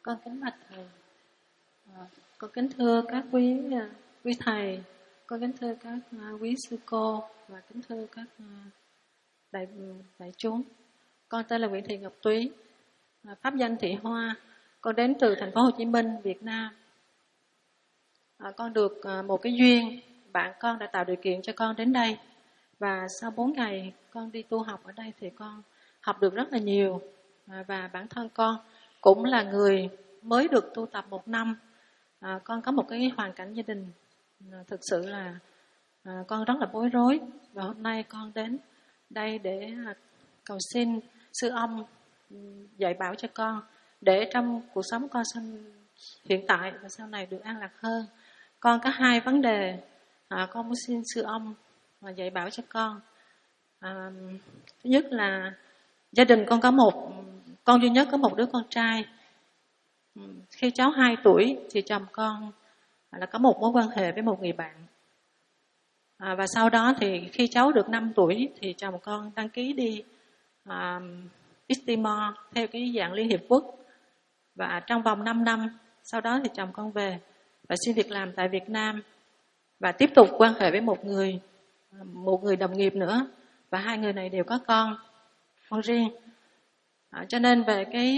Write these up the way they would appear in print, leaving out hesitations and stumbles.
Con kính bạch thầy, con kính thưa các quý thầy, con kính thưa các quý sư cô và kính thưa các đại chúng. Con tên là Nguyễn Thị Ngọc Túy, pháp danh Thị Hoa. Con đến từ thành phố Hồ Chí Minh, Việt Nam. Con được một cái duyên, bạn con đã tạo điều kiện cho con đến đây. Và sau 4 ngày con đi tu học ở đây thì con học được rất là nhiều. Và bản thân con cũng là người mới được tu tập 1 năm. Con có một cái hoàn cảnh gia đình thực sự là con rất là bối rối. Và hôm nay con đến đây để cầu xin sư ông dạy bảo cho con, để trong cuộc sống con hiện tại và sau này được an lạc hơn. Con có 2 vấn đề con muốn xin sư ông dạy bảo cho con. Thứ nhất là gia đình con có con duy nhất có một đứa con trai. Khi cháu 2 tuổi thì chồng con là có một mối quan hệ với một người bạn. Và sau đó thì khi cháu được 5 tuổi thì chồng con đăng ký đi East Timor theo cái dạng Liên Hiệp Quốc. Và trong vòng 5 năm sau đó thì chồng con về và xin việc làm tại Việt Nam và tiếp tục quan hệ với một người đồng nghiệp nữa. Và 2 người này đều có con riêng. Cho nên về cái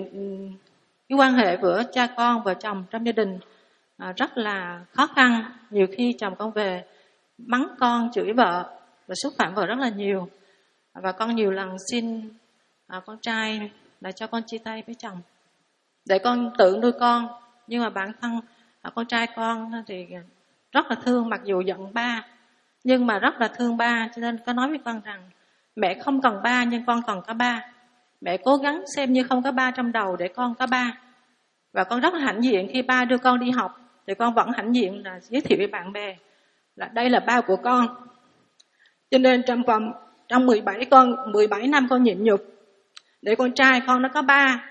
quan hệ giữa cha con và chồng trong gia đình rất là khó khăn. Nhiều khi chồng con về mắng con, chửi vợ và xúc phạm vợ rất là nhiều. Và con nhiều lần xin con trai là cho con chia tay với chồng để con tự nuôi con. Nhưng mà bản thân con trai con thì rất là thương, mặc dù giận ba nhưng mà rất là thương ba. Cho nên có nói với con rằng mẹ không cần ba nhưng con cần có ba. Mẹ cố gắng xem như không có ba trong đầu để con có ba. Và con rất là hãnh diện khi ba đưa con đi học thì con vẫn hãnh diện là giới thiệu với bạn bè là đây là ba của con. Cho nên trong 17 năm con nhịn nhục để con trai con nó có ba.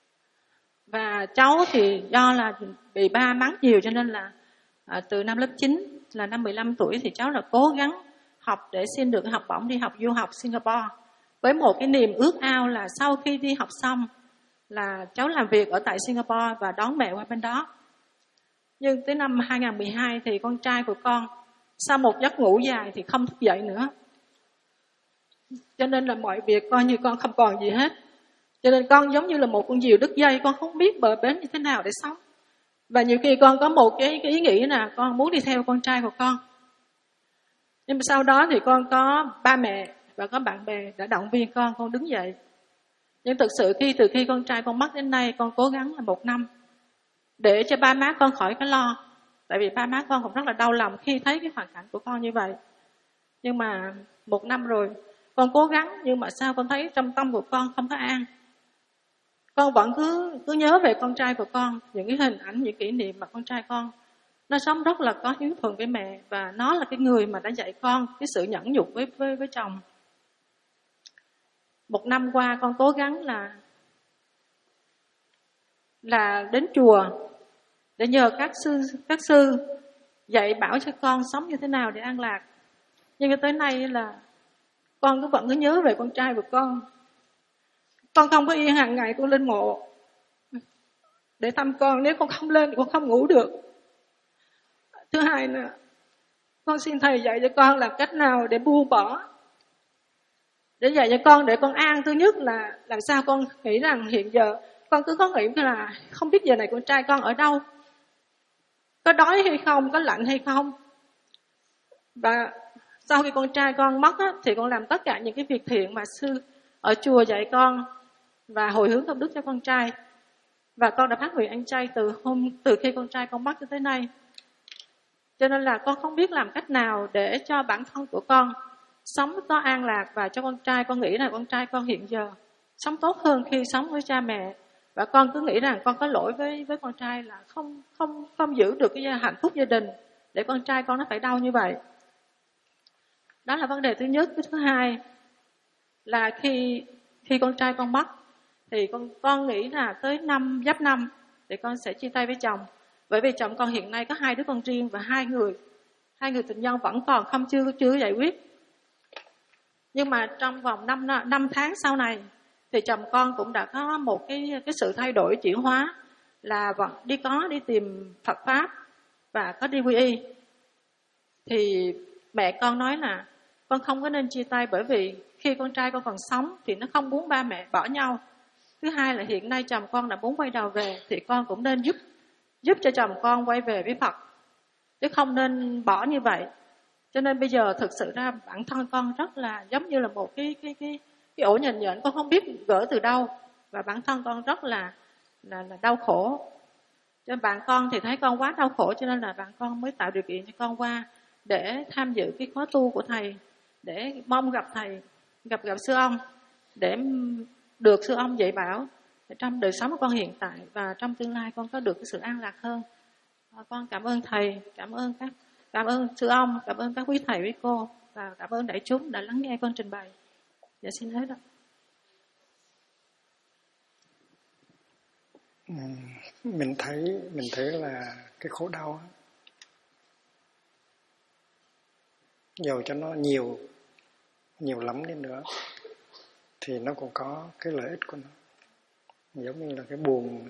Và cháu thì do là bị ba mắng nhiều cho nên là từ năm lớp 9 là năm 15 tuổi thì cháu là cố gắng học để xin được học bổng đi học du học Singapore. Với một cái niềm ước ao là sau khi đi học xong là cháu làm việc ở tại Singapore và đón mẹ qua bên đó. Nhưng tới năm 2012 thì con trai của con sau một giấc ngủ dài thì không thức dậy nữa. Cho nên là mọi việc coi như con không còn gì hết. Cho nên con giống như là một con diều đứt dây, con không biết bờ bến như thế nào để sống. Và nhiều khi con có một cái ý nghĩ là con muốn đi theo con trai của con. Nhưng mà sau đó thì con có ba mẹ và có bạn bè đã động viên con đứng dậy. Nhưng thực sự từ khi con trai con mất đến nay, con cố gắng là 1 năm để cho ba má con khỏi cái lo. Tại vì ba má con cũng rất là đau lòng khi thấy cái hoàn cảnh của con như vậy. Nhưng mà 1 năm rồi, con cố gắng nhưng mà sao con thấy trong tâm của con không có an. Con vẫn cứ nhớ về con trai của con, những cái hình ảnh, những kỷ niệm mà con trai con nó sống rất là có hiếu thuận với mẹ. Và nó là cái người mà đã dạy con cái sự nhẫn nhục với chồng. 1 năm qua con cố gắng là đến chùa để nhờ các sư dạy bảo cho con sống như thế nào để an lạc. Nhưng tới nay là con vẫn cứ nhớ về con trai của con. Con không có yên hàng ngày con lên mộ để thăm con. Nếu con không lên thì con không ngủ được. Thứ hai là con xin thầy dạy cho con làm cách nào để buông bỏ, để dạy cho con để con an. Thứ nhất là làm sao con nghĩ rằng hiện giờ con cứ có nghĩ là không biết giờ này con trai con ở đâu, có đói hay không, có lạnh hay không. Và sau khi con trai con mất thì con làm tất cả những cái việc thiện mà sư ở chùa dạy con và hồi hướng công đức cho con trai. Và con đã phát nguyện ăn chay từ khi con trai con mất cho tới nay. Cho nên là con không biết làm cách nào để cho bản thân của con sống có an lạc, và cho con trai con nghĩ là con trai con hiện giờ sống tốt hơn khi sống với cha mẹ. Và con cứ nghĩ rằng con có lỗi với con trai là không giữ được cái hạnh phúc gia đình để con trai con nó phải đau như vậy. Đó là vấn đề thứ nhất. Cái thứ hai là khi con trai con mất thì con nghĩ là tới năm Giáp Năm thì con sẽ chia tay với chồng. Bởi vì chồng con hiện nay có 2 đứa con riêng và hai người tình nhân vẫn còn chưa giải quyết. Nhưng mà trong vòng 5 tháng sau này thì chồng con cũng đã có một cái sự thay đổi, chuyển hóa. là đi tìm Phật Pháp và có đi quy y. Thì mẹ con nói là con không có nên chia tay, bởi vì khi con trai con còn sống thì nó không muốn ba mẹ bỏ nhau. Thứ hai là hiện nay chồng con đã muốn quay đầu về, thì con cũng nên giúp cho chồng con quay về với Phật, chứ không nên bỏ như vậy. Cho nên bây giờ thực sự ra bản thân con rất là giống như là một cái ổ nhện nhện, con không biết gỡ từ đâu, và bản thân con rất là đau khổ. Cho nên bạn con thì thấy con quá đau khổ, cho nên là bạn con mới tạo điều kiện cho con qua để tham dự cái khóa tu của thầy, để mong gặp thầy, gặp sư ông, để được sư ông dạy bảo trong đời sống của con hiện tại, và trong tương lai con có được cái sự an lạc hơn. Con cảm ơn thầy, cảm ơn sư ông, cảm ơn các quý thầy quý cô, và cảm ơn đại chúng đã lắng nghe con trình bày. Dạ xin hết đó. Mình thấy là cái khổ đau đó, dầu cho nó nhiều lắm đi nữa thì nó cũng có cái lợi ích của nó. Giống như là cái buồn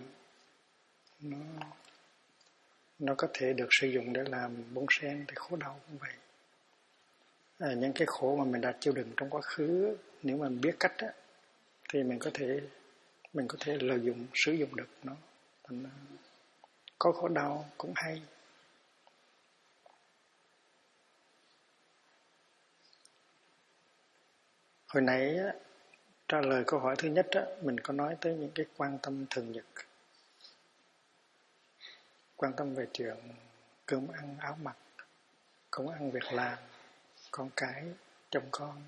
nó có thể được sử dụng để làm bông sen, thì khổ đau cũng vậy. Những cái khổ mà mình đã chịu đựng trong quá khứ, nếu mà mình biết cách á, thì mình có thể lợi dụng, sử dụng được nó. Có khổ đau cũng hay. Hồi nãy á, trả lời câu hỏi thứ nhất á, mình có nói tới những cái quan tâm thường nhật. Quan tâm về chuyện cơm ăn, áo mặc, công ăn việc làm, con cái, chồng con.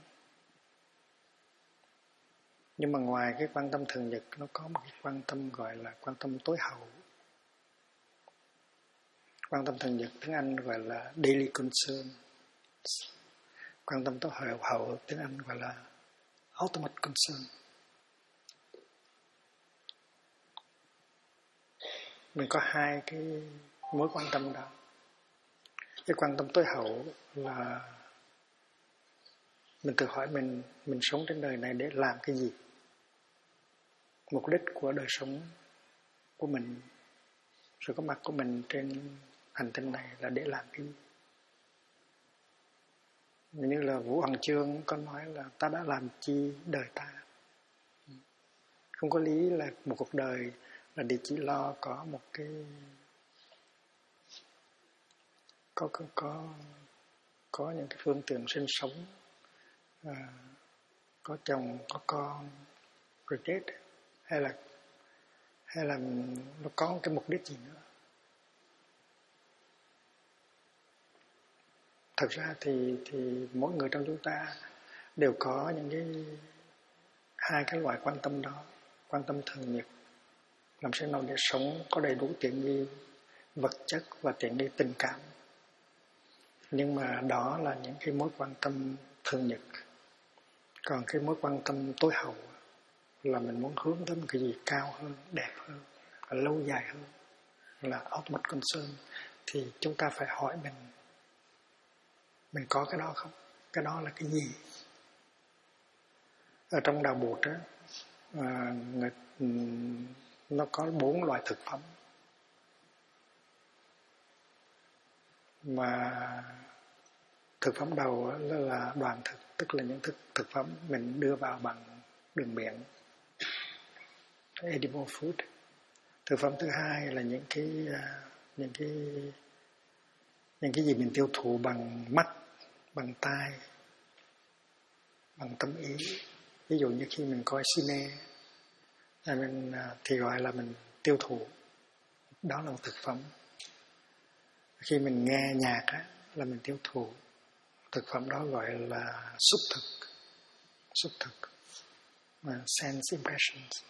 Nhưng mà ngoài cái quan tâm thường nhật, nó có một cái quan tâm gọi là quan tâm tối hậu. Quan tâm thường nhật tiếng Anh gọi là daily concern. Quan tâm tối hậu tiếng Anh gọi là ultimate concern. Mình có hai cái mối quan tâm đó. Cái quan tâm tối hậu là mình tự hỏi mình sống trên đời này để làm cái gì? Mục đích của đời sống của mình, sự có mặt của mình trên hành tinh này là để làm cái gì? Như là Vũ Hoàng Chương có nói là ta đã làm chi đời ta. Không có lý là một cuộc đời là để chỉ lo có một cái có những cái phương tiện sinh sống, có chồng, có con, rồi chết, hay là nó có cái mục đích gì nữa. Thật ra thì mỗi người trong chúng ta đều có những cái hai cái loại quan tâm đó. Quan tâm thường nhật, làm sao nào để sống có đầy đủ tiện nghi vật chất và tiện nghi tình cảm. Nhưng mà đó là những cái mối quan tâm thường nhật. Còn cái mối quan tâm tối hậu là mình muốn hướng tới một cái gì cao hơn, đẹp hơn, và lâu dài hơn, là ultimate concern. Thì chúng ta phải hỏi mình có cái đó không? Cái đó là cái gì? Ở trong đạo Bụt á, nó có 4 loại thực phẩm mà thực phẩm đầu là đoàn thực, tức là những thực phẩm mình đưa vào bằng đường miệng, edible food. Thực phẩm thứ hai là những cái gì mình tiêu thụ bằng mắt, bằng tai, bằng tâm ý. Ví dụ như khi mình coi cine thì gọi là mình tiêu thụ, đó là một thực phẩm. Khi mình nghe nhạc á, là mình tiêu thụ, thực phẩm đó gọi là xúc thực, sense impressions.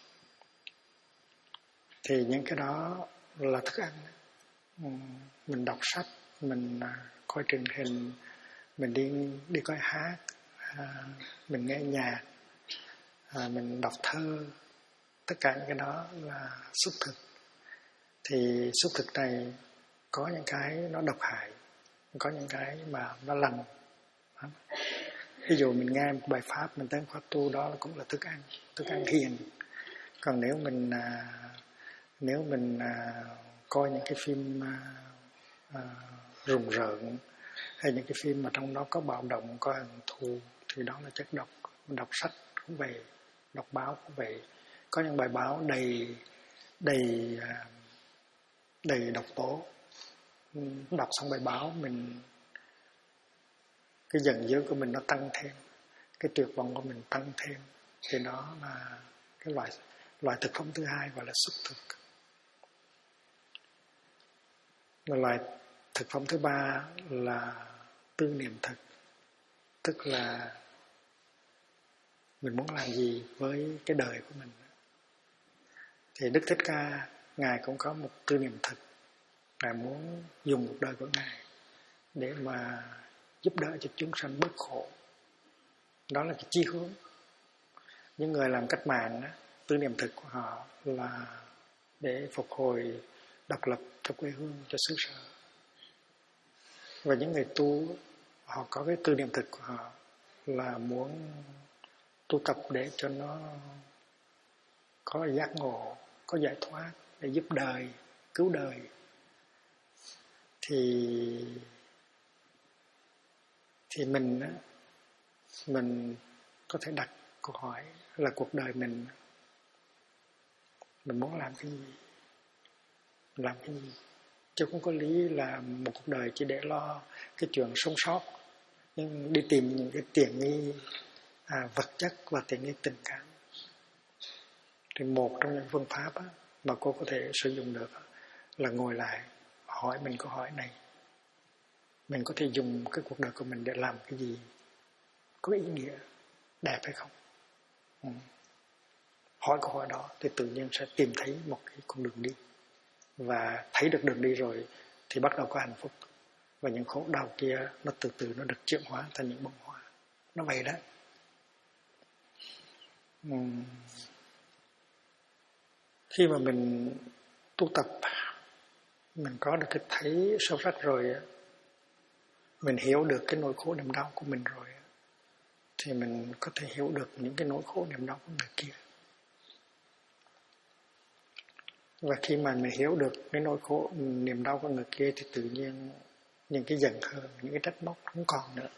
Thì những cái đó là thức ăn. Mình đọc sách, mình coi truyền hình, mình đi coi hát, mình nghe nhạc, mình đọc thơ, tất cả những cái đó là xúc thực. Thì xúc thực này có những cái nó độc hại, có những cái mà nó lành. Ví dụ mình nghe một bài pháp, mình tới khóa tu, đó cũng là thức ăn hiền. Còn nếu mình Nếu mình coi những cái phim rùng rợn hay những cái phim mà trong đó có bạo động, có hận thù thì đó là chất độc. Đọc sách cũng vậy, đọc báo cũng vậy. Có những bài báo đầy độc tố. Đọc xong bài báo mình, cái giận dữ của mình nó tăng thêm, cái tuyệt vọng của mình tăng thêm. Thì đó là cái loại thực phẩm thứ hai, gọi là xúc thực. Loại thực phẩm thứ ba là tư niệm thực, tức là mình muốn làm gì với cái đời của mình. Thì Đức Thích Ca, Ngài cũng có một tư niệm thực. Ngài muốn dùng cuộc đời của Ngài để mà giúp đỡ cho chúng sanh bớt khổ. Đó là cái chí hướng. Những người làm cách mạng, tư niệm thực của họ là để phục hồi độc lập cho quê hương, cho xứ sở. Và những người tu, họ có cái tư niệm thực của họ là muốn tu tập để cho nó có giác ngộ, có giải thoát, để giúp đời, cứu đời. Thì mình có thể đặt câu hỏi là cuộc đời mình muốn làm cái gì? Làm cái gì? Chứ không có lý là một cuộc đời chỉ để lo cái chuyện sống sót, nhưng đi tìm những cái tiện nghi vật chất và tiện nghi tình cảm. Thì một trong những phương pháp mà cô có thể sử dụng được là ngồi lại hỏi mình câu hỏi này: mình có thể dùng cái cuộc đời của mình để làm cái gì có ý nghĩa, đẹp hay không? Hỏi câu hỏi đó thì tự nhiên sẽ tìm thấy một cái con đường đi. Và thấy được đường đi rồi thì bắt đầu có hạnh phúc. Và những khổ đau kia nó từ từ nó được chuyển hóa thành những bông hoa. Nó vậy đó. Khi mà mình tu tập, mình có được cái thấy sâu sắc rồi, mình hiểu được cái nỗi khổ niềm đau của mình rồi, thì mình có thể hiểu được những cái nỗi khổ niềm đau của người kia. Và khi mà mình hiểu được cái nỗi khổ niềm đau của người kia thì tự nhiên những cái giận hờn, những cái trách móc không còn nữa,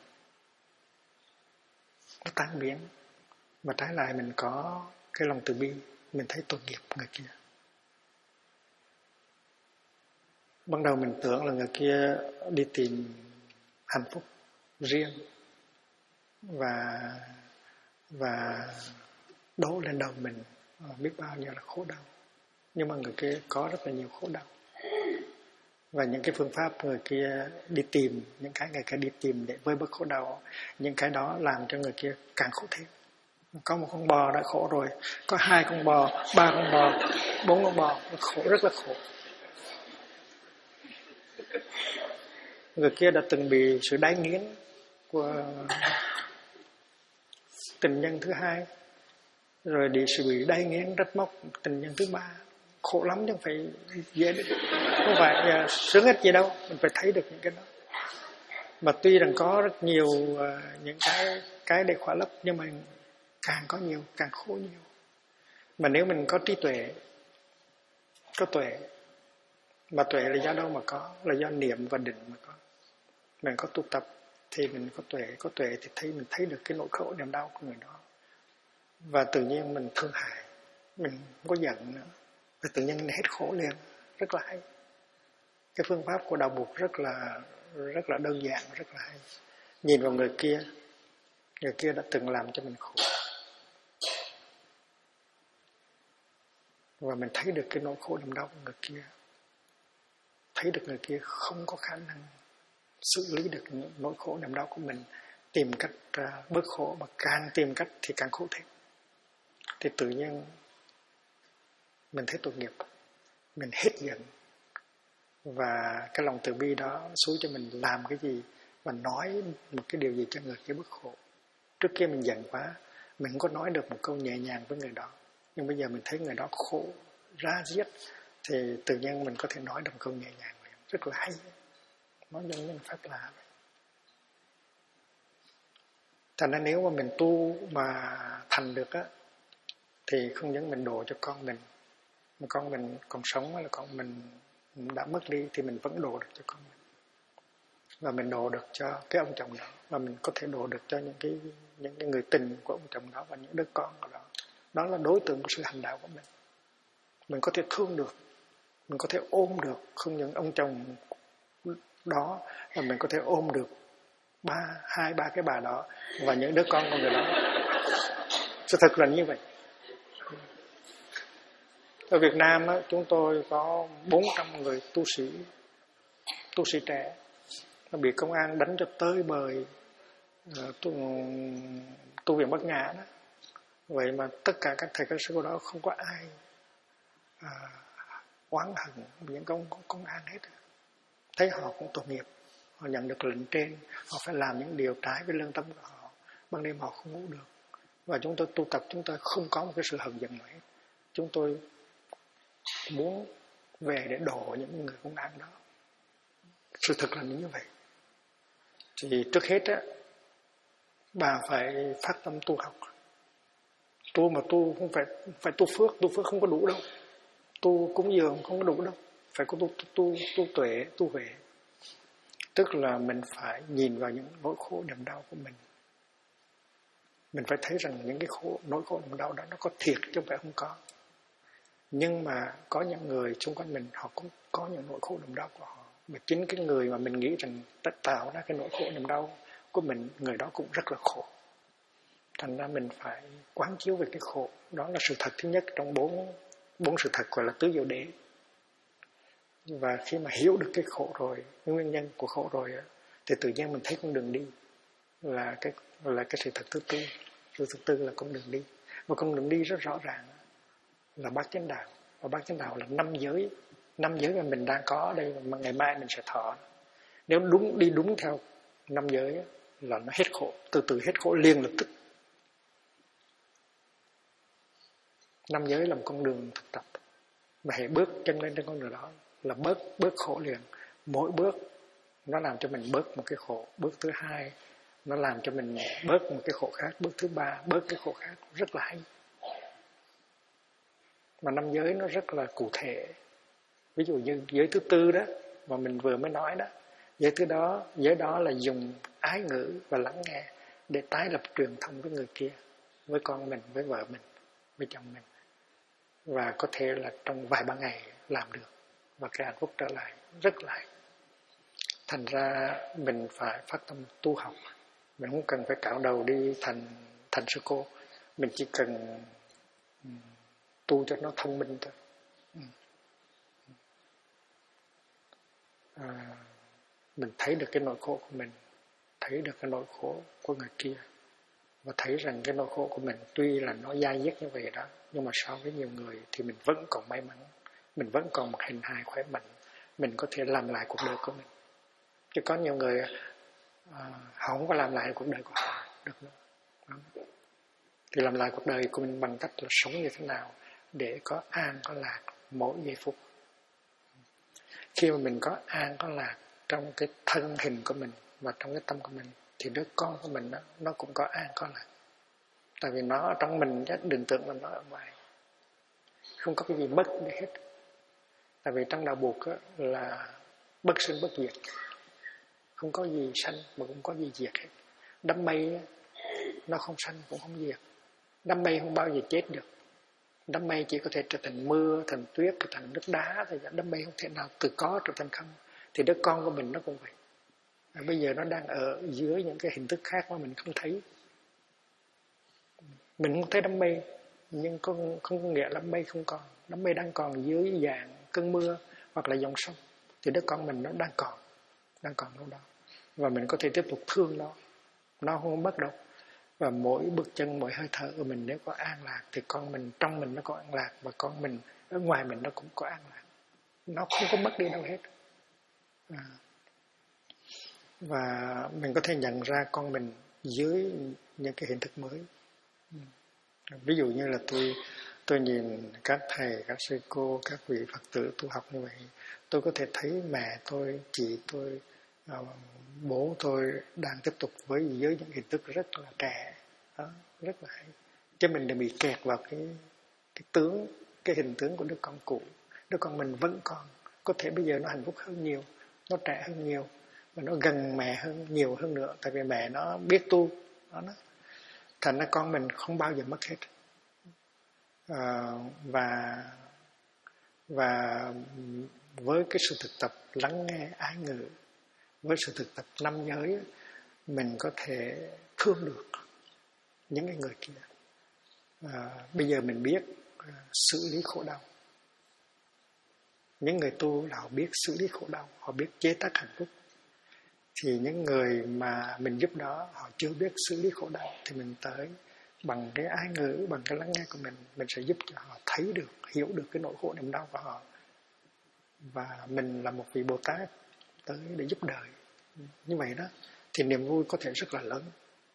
nó tan biến. Và trái lại mình có cái lòng từ bi, mình thấy tội nghiệp người kia. Ban đầu mình tưởng là người kia đi tìm hạnh phúc riêng và đổ lên đầu mình biết bao nhiêu là khổ đau. Nhưng mà người kia có rất là nhiều khổ đau. Và những cái phương pháp người kia đi tìm, những cái người kia đi tìm để vơi bớt khổ đau, những cái đó làm cho người kia càng khổ thêm. Có một con bò đã khổ rồi, có 2 con bò, 3 con bò, 4 con bò, khổ, rất là khổ. Người kia đã từng bị sự đái nghiến của tình nhân thứ 2, rồi bị đái nghiến trách móc tình nhân thứ 3. Khổ lắm chứ không phải dễ được. Không phải sướng hết gì đâu, mình phải thấy được những cái đó. Mà tuy rằng có rất nhiều những cái để khỏa lấp, nhưng mà càng có nhiều càng khổ nhiều. Mà nếu mình có trí tuệ, có tuệ, mà tuệ là do đâu mà có? Là do niệm và định mà có. Mình có tu tập thì mình có tuệ thì mình thấy được cái nỗi khổ niềm đau của người đó. Và tự nhiên mình thương hại, mình không có giận nữa. Và tự nhiên hết khổ liền, rất là hay. Cái phương pháp của đạo Bụt rất là đơn giản, rất là hay. Nhìn vào người kia đã từng làm cho mình khổ. Và mình thấy được cái nỗi khổ niềm đau của người kia. Thấy được người kia không có khả năng xử lý được những nỗi khổ niềm đau của mình, tìm cách bớt khổ, mà càng tìm cách thì càng khổ thêm. Thì tự nhiên mình thấy tội nghiệp, mình hết giận. Và cái lòng từ bi đó xúi cho mình làm cái gì và nói một cái điều gì cho người kia bớt khổ. Trước kia mình giận quá, mình không có nói được một câu nhẹ nhàng với người đó. Nhưng bây giờ mình thấy người đó khổ ra giết, thì tự nhiên mình có thể nói được một câu nhẹ nhàng. Rất là hay. Nói giống như pháp lạ vậy. Thành ra nếu mà mình tu mà thành được á, thì không những mình độ cho con mình, mà con mình còn sống hay là con mình đã mất đi thì mình vẫn độ được cho con mình, và mình độ được cho cái ông chồng đó, và mình có thể độ được cho những cái người tình của ông chồng đó và những đứa con của đó. Đó là đối tượng của sự hành đạo của mình. Mình có thể thương được, mình có thể ôm được không những ông chồng đó, mà mình có thể ôm được hai ba cái bà đó và những đứa con của người đó. Sự thật là như vậy. Ở Việt Nam á, chúng tôi có 400 người tu sĩ trẻ bị công an đánh cho tới bời, tu viện Bắc Nhã đó. Vậy mà tất cả các thầy các sư đó không có ai oán hận những công an hết. Thấy họ cũng tội nghiệp, họ nhận được lệnh trên, họ phải làm những điều trái với lương tâm của họ, ban đêm họ không ngủ được. Và chúng tôi tu tập, chúng tôi không có một cái sự hận giận nữa. Chúng tôi muốn về để độ những người công an đó. Sự thật là như vậy. Thì trước hết á, bà phải phát tâm tu học. Tu mà tu không phải tu phước không có đủ đâu. Tu cúng dường không có đủ đâu. Phải có tu tuệ, tu huệ. Tức là mình phải nhìn vào những nỗi khổ niềm đau của mình. Mình phải thấy rằng những cái nỗi khổ niềm đau đó nó có thiệt chứ không phải không có. Nhưng mà có những người xung quanh mình, họ cũng có những nỗi khổ niềm đau của họ. Mà chính cái người mà mình nghĩ rằng tạo ra cái nỗi khổ niềm đau của mình, người đó cũng rất là khổ. Thành ra mình phải quán chiếu về cái khổ. Đó là sự thật thứ nhất trong bốn sự thật gọi là tứ diệu đế. Và khi mà hiểu được cái khổ rồi, cái nguyên nhân của khổ rồi, thì tự nhiên mình thấy con đường đi là cái sự thật thứ tư. Sự thứ tư là con đường đi. Và con đường đi rất rõ ràng là bát chánh đạo. Và bát chánh đạo là 5 giới. 5 giới mà mình đang có ở đây mà ngày mai mình sẽ thọ. Nếu đi đúng theo 5 giới là nó hết khổ, từ hết khổ liền lập tức. 5 giới là một con đường thực tập. Mà hãy bước chân lên trên con đường đó là bớt khổ liền. Mỗi bước nó làm cho mình bớt một cái khổ. Bước thứ hai nó làm cho mình bớt một cái khổ khác. Bước thứ ba bớt cái khổ khác. Rất là hay. Mà 5 giới nó rất là cụ thể. Ví dụ như giới thứ tư đó mà mình vừa mới nói đó, giới đó là dùng ái ngữ và lắng nghe để tái lập truyền thông với người kia, với con mình, với vợ mình, với chồng mình, và có thể là trong vài ba ngày làm được, và cái hạnh phúc trở lại rất là hay. Thành ra mình phải phát tâm tu học. Mình không cần phải cạo đầu đi thành sư cô, mình chỉ cần tu cho nó thông minh thôi. Mình thấy được cái nỗi khổ của mình, thấy được cái nỗi khổ của người kia, và thấy rằng cái nỗi khổ của mình tuy là nó dai dứt như vậy đó, nhưng mà so với nhiều người thì mình vẫn còn may mắn, mình vẫn còn một hình hài khỏe mạnh, mình có thể làm lại cuộc đời của mình. Chứ có nhiều người họ không có làm lại cuộc đời của họ được nữa. Thì làm lại cuộc đời của mình bằng cách là sống như thế nào để có an có lạc mỗi giây phút. Khi mà mình có an có lạc trong cái thân hình của mình và trong cái tâm của mình, thì đứa con của mình nó cũng có an có lạc. Tại vì nó ở trong mình chứ đừng tưởng là nó ở ngoài. Không có cái gì mất đi hết. Tại vì trong đạo Bụt là bất sinh bất diệt. Không có gì sanh mà cũng có gì diệt hết. Đám mây nó không sanh cũng không diệt. Đám mây không bao giờ chết được. Đám mây chỉ có thể trở thành mưa, thành tuyết, trở thành nước đá thôi. Đám mây không thể nào từ có trở thành không. Thì đứa con của mình nó cũng vậy. Bây giờ nó đang ở dưới những cái hình thức khác mà mình không thấy. Mình không thấy đám mây, nhưng không có nghĩa là đám mây không còn. Đám mây đang còn dưới dạng cơn mưa hoặc là dòng sông. Thì đứa con mình nó đang còn đâu đó. Và mình có thể tiếp tục thương nó không mất đâu. Và mỗi bước chân, mỗi hơi thở của mình nếu có an lạc thì con mình trong mình nó có an lạc, và con mình ở ngoài mình nó cũng có an lạc. Nó không có mất đi đâu hết. Và mình có thể nhận ra con mình dưới những cái hình thức mới. Ví dụ như là tôi nhìn các thầy, các sư cô, các vị Phật tử tu học như vậy, tôi có thể thấy mẹ tôi, chị tôi, bố tôi đang tiếp tục với những hình thức rất là trẻ, đó, rất là hay. Chứ mình đừng bị kẹt vào cái tướng cái hình tướng của đứa con cũ. Đứa con mình vẫn còn, có thể bây giờ nó hạnh phúc hơn nhiều, nó trẻ hơn nhiều, và nó gần mẹ hơn nhiều hơn nữa, tại vì mẹ nó biết tu đó. Thành ra con mình không bao giờ mất hết. Và với cái sự thực tập lắng nghe ái ngữ, với sự thực tập năm giới, mình có thể thương được những cái người kia. Bây giờ mình biết xử lý khổ đau. Những người tu là họ biết xử lý khổ đau, họ biết chế tác hạnh phúc. Thì những người mà mình giúp đó, họ chưa biết xử lý khổ đau, thì mình tới bằng cái ái ngữ, bằng cái lắng nghe của mình sẽ giúp cho họ thấy được, hiểu được cái nỗi khổ niềm đau của họ. Và mình là một vị Bồ Tát tới để giúp đời. Như vậy đó, thì niềm vui có thể rất là lớn.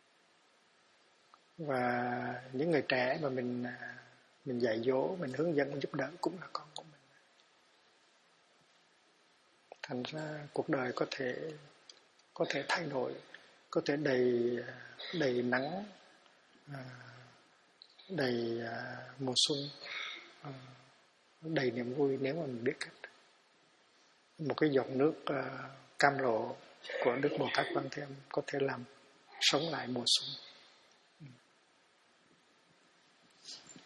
Và những người trẻ mà mình dạy dỗ, mình hướng dẫn, mình giúp đỡ cũng là con của mình. Thành ra cuộc đời có thể thay đổi, có thể đầy nắng, đầy mùa xuân, đầy niềm vui nếu mà mình biết cách. Một cái giọt nước cam lộ của Đức Bồ Tát Quan Thế Âm có thể làm sống lại mùa xuân.